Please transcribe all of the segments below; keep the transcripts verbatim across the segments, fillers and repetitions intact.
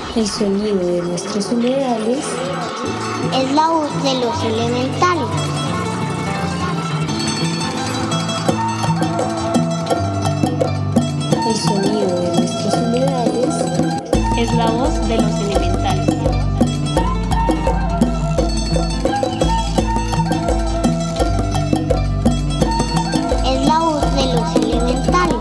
El sonido de nuestros humedales es la voz de los elementales. El sonido de nuestros humedales es la voz de los elementales. Es la voz de los elementales.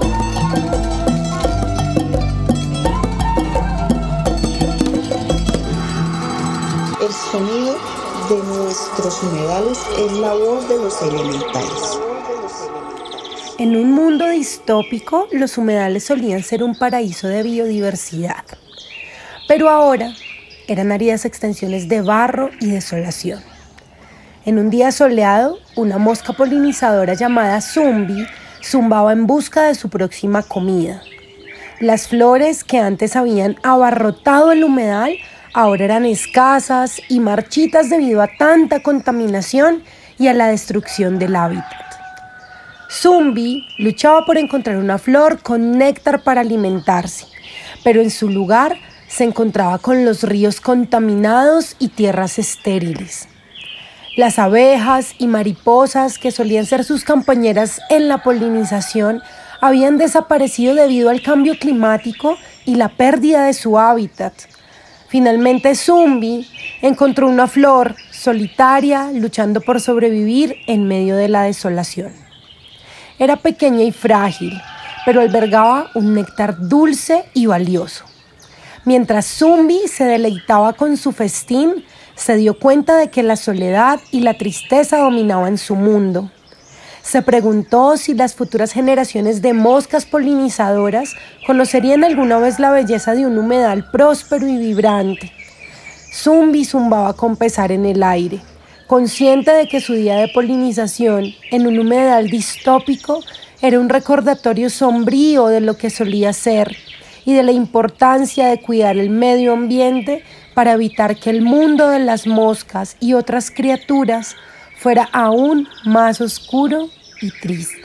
El sonido de nuestros humedales es la voz de los elementales. En un mundo distópico, los humedales solían ser un paraíso de biodiversidad, pero ahora eran áridas extensiones de barro y desolación. En un día soleado, una mosca polinizadora llamada zumbi zumbaba en busca de su próxima comida. Las flores que antes habían abarrotado el humedal ahora eran escasas y marchitas debido a tanta contaminación y a la destrucción del hábitat. Zumbi luchaba por encontrar una flor con néctar para alimentarse, pero en su lugar se encontraba con los ríos contaminados y tierras estériles. Las abejas y mariposas, que solían ser sus compañeras en la polinización, habían desaparecido debido al cambio climático y la pérdida de su hábitat. Finalmente, Zumbi encontró una flor solitaria luchando por sobrevivir en medio de la desolación. Era pequeña y frágil, pero albergaba un néctar dulce y valioso. Mientras Zumbi se deleitaba con su festín, se dio cuenta de que la soledad y la tristeza dominaban su mundo. Se preguntó si las futuras generaciones de moscas polinizadoras conocerían alguna vez la belleza de un humedal próspero y vibrante. Zumbi zumbaba con pesar en el aire, consciente de que su día de polinización en un humedal distópico era un recordatorio sombrío de lo que solía ser y de la importancia de cuidar el medio ambiente para evitar que el mundo de las moscas y otras criaturas fuera aún más oscuro y triste.